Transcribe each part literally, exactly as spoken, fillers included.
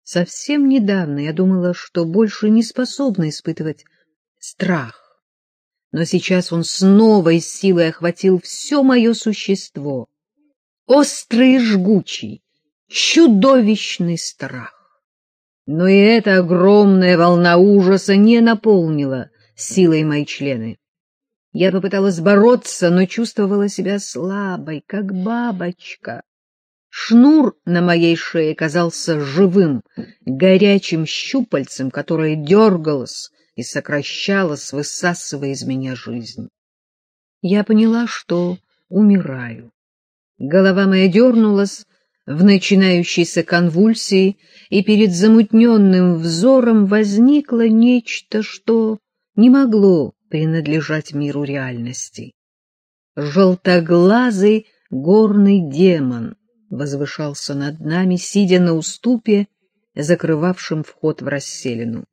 Совсем недавно я думала, что больше не способна испытывать страх, но сейчас он с новой силой охватил все мое существо. Острый и жгучий, чудовищный страх. Но и эта огромная волна ужаса не наполнила силой мои члены. Я попыталась бороться, но чувствовала себя слабой, как бабочка. Шнур на моей шее казался живым, горячим щупальцем, которое дергалось и сокращалось, высасывая из меня жизнь. Я поняла, что умираю. Голова моя дернулась в начинающейся конвульсии, и перед замутненным взором возникло нечто, что не могло принадлежать миру реальности. Желтоглазый горный демон возвышался над нами, сидя на уступе, закрывавшем вход в расселину.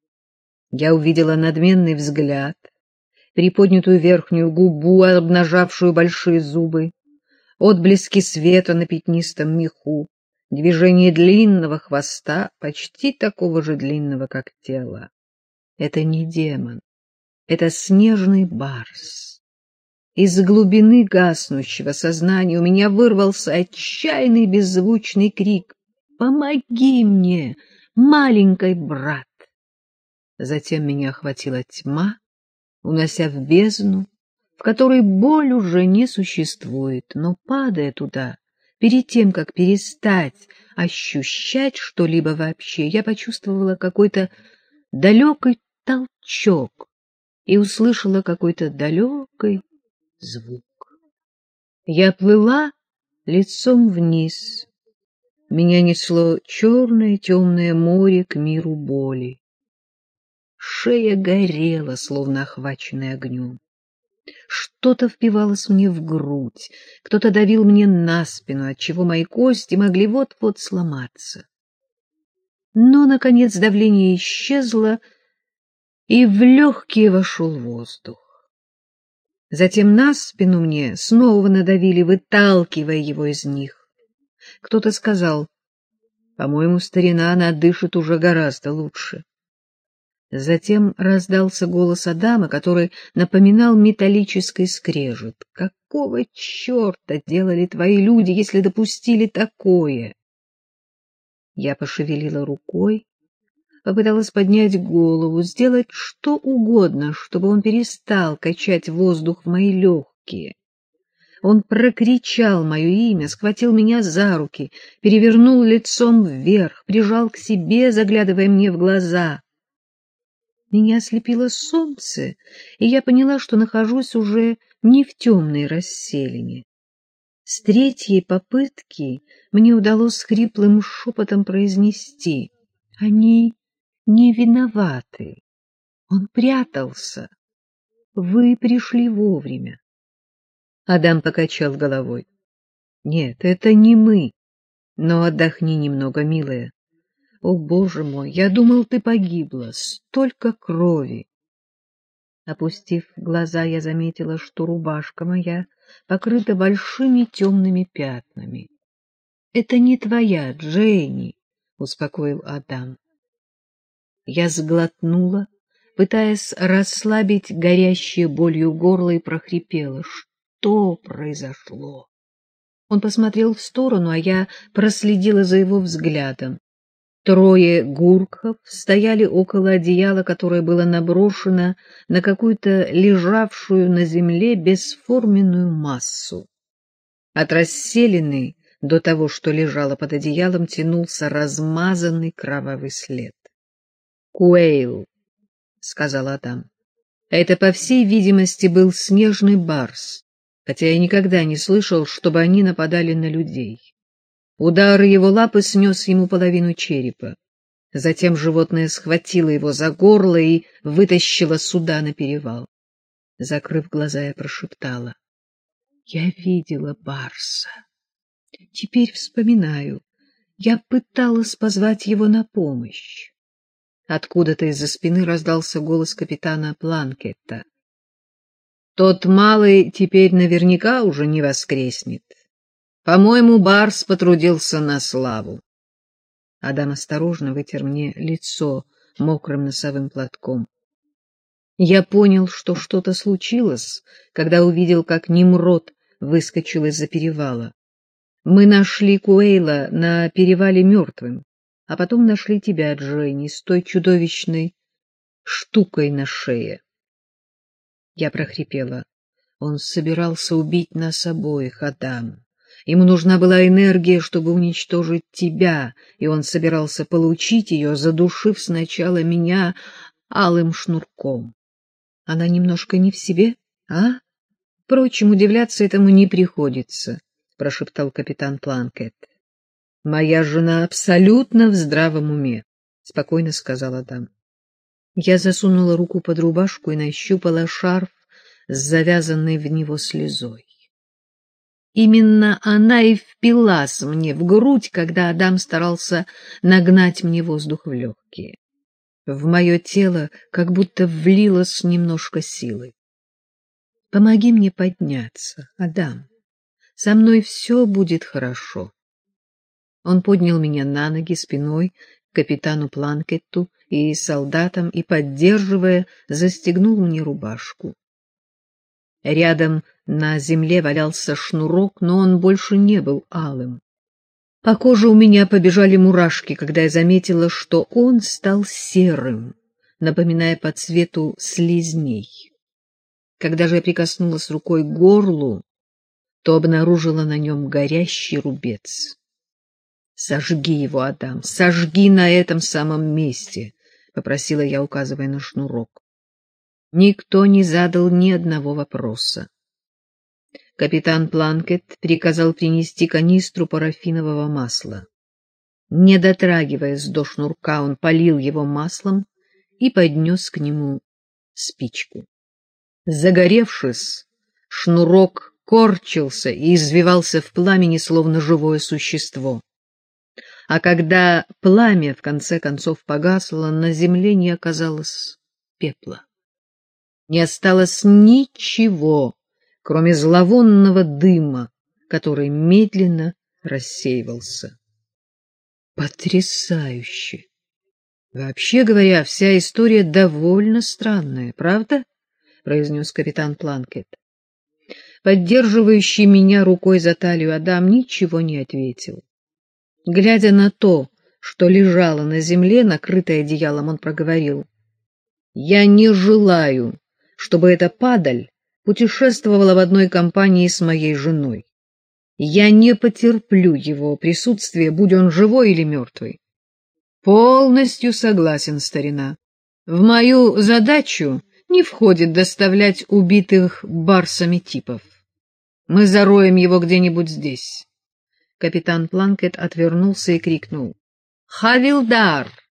Я увидела надменный взгляд, приподнятую верхнюю губу, обнажавшую большие зубы, отблески света на пятнистом меху, движение длинного хвоста, почти такого же длинного, как тело. Это не демон, это снежный барс. Из глубины гаснущего сознания у меня вырвался отчаянный беззвучный крик: «Помоги мне, маленький брат!» Затем меня охватила тьма, унося в бездну, в которой боль уже не существует, но, падая туда, перед тем, как перестать ощущать что-либо вообще, я почувствовала какой-то далекий толчок и услышала какой-то далекий звук. Я плыла лицом вниз. Меня несло черное темное море к миру боли. Шея горела, словно охваченная огнем. Что-то впивалось мне в грудь, кто-то давил мне на спину, отчего мои кости могли вот-вот сломаться. Но, наконец, давление исчезло, и в легкие вошел воздух. Затем на спину мне снова надавили, выталкивая его из них. Кто-то сказал: «По-моему, старина, она дышит уже гораздо лучше». Затем раздался голос Адама, который напоминал металлический скрежет. «Какого черта делали твои люди, если допустили такое?» Я пошевелила рукой, попыталась поднять голову, сделать что угодно, чтобы он перестал качать воздух в мои легкие. Он прокричал мое имя, схватил меня за руки, перевернул лицом вверх, прижал к себе, заглядывая мне в глаза. Меня ослепило солнце, и я поняла, что нахожусь уже не в темной расселине. С третьей попытки мне удалось с хриплым шепотом произнести: «Они не виноваты. Он прятался. Вы пришли вовремя». Адам покачал головой. «Нет, это не мы. Но отдохни немного, милая. О, Боже мой, я думал, ты погибла. Столько крови!» Опустив глаза, я заметила, что рубашка моя покрыта большими темными пятнами. — Это не твоя, Дженни, — успокоил Адам. Я сглотнула, пытаясь расслабить горящее болью горло, и прохрипела: «Что произошло?» Он посмотрел в сторону, а я проследила за его взглядом. Трое гуркхов стояли около одеяла, которое было наброшено на какую-то лежавшую на земле бесформенную массу. От расселины до того, что лежало под одеялом, тянулся размазанный кровавый след. «Куэйл», — сказал Адам. «Это, по всей видимости, был снежный барс, хотя я никогда не слышал, чтобы они нападали на людей. Удар его лапы снес ему половину черепа. Затем животное схватило его за горло и вытащило сюда на перевал. Закрыв глаза, я прошептала: «Я видела барса. Теперь вспоминаю, я пыталась позвать его на помощь». Откуда-то из-за спины раздался голос капитана Планкетта. «Тот малый теперь наверняка уже не воскреснет. По-моему, барс потрудился на славу». Адам осторожно вытер мне лицо мокрым носовым платком. Я понял, что что-то случилось, когда увидел, как Nimrod выскочил из-за перевала. Мы нашли Куэйла на перевале мертвым, а потом нашли тебя, Дженни, с той чудовищной штукой на шее. Я прохрипела. Он собирался убить нас обоих, Адам. Ему нужна была энергия, чтобы уничтожить тебя, и он собирался получить ее, задушив сначала меня алым шнурком. Она немножко не в себе, а? Впрочем, удивляться этому не приходится, — прошептал капитан Планкетт. — Моя жена абсолютно в здравом уме, — спокойно сказал Адам. Я засунула руку под рубашку и нащупала шарф с завязанной в него слезой. Именно она и впилась мне в грудь, когда Адам старался нагнать мне воздух в легкие. В мое тело как будто влилось немножко силы. Помоги мне подняться, Адам. Со мной все будет хорошо. Он поднял меня на ноги спиной к капитану Планкетту и солдатам и, поддерживая, застегнул мне рубашку. Рядом на земле валялся шнурок, но он больше не был алым. По коже у меня побежали мурашки, когда я заметила, что он стал серым, напоминая по цвету слизней. Когда же я прикоснулась рукой к горлу, то обнаружила на нем горящий рубец. — Сожги его, Адам, сожги на этом самом месте, — попросила я, указывая на шнурок. Никто не задал ни одного вопроса. Капитан Планкетт приказал принести канистру парафинового масла. Не дотрагиваясь до шнурка, он полил его маслом и поднес к нему спичку. Загоревшись, шнурок корчился и извивался в пламени, словно живое существо. А когда пламя в конце концов погасло, на земле не оказалось пепла. Не осталось ничего, кроме зловонного дыма, который медленно рассеивался. Потрясающе! Вообще говоря, вся история довольно странная, правда? — произнес капитан Планкетт. Поддерживающий меня рукой за талию Адам ничего не ответил. Глядя на то, что лежало на земле, накрытое одеялом, он проговорил: — Я не желаю, чтобы эта падаль путешествовала в одной компании с моей женой. Я не потерплю его присутствия, будь он живой или мертвый. — Полностью согласен, старина. В мою задачу не входит доставлять убитых барсами типов. Мы зароем его где-нибудь здесь. Капитан Планкетт отвернулся и крикнул: — Хавилдар!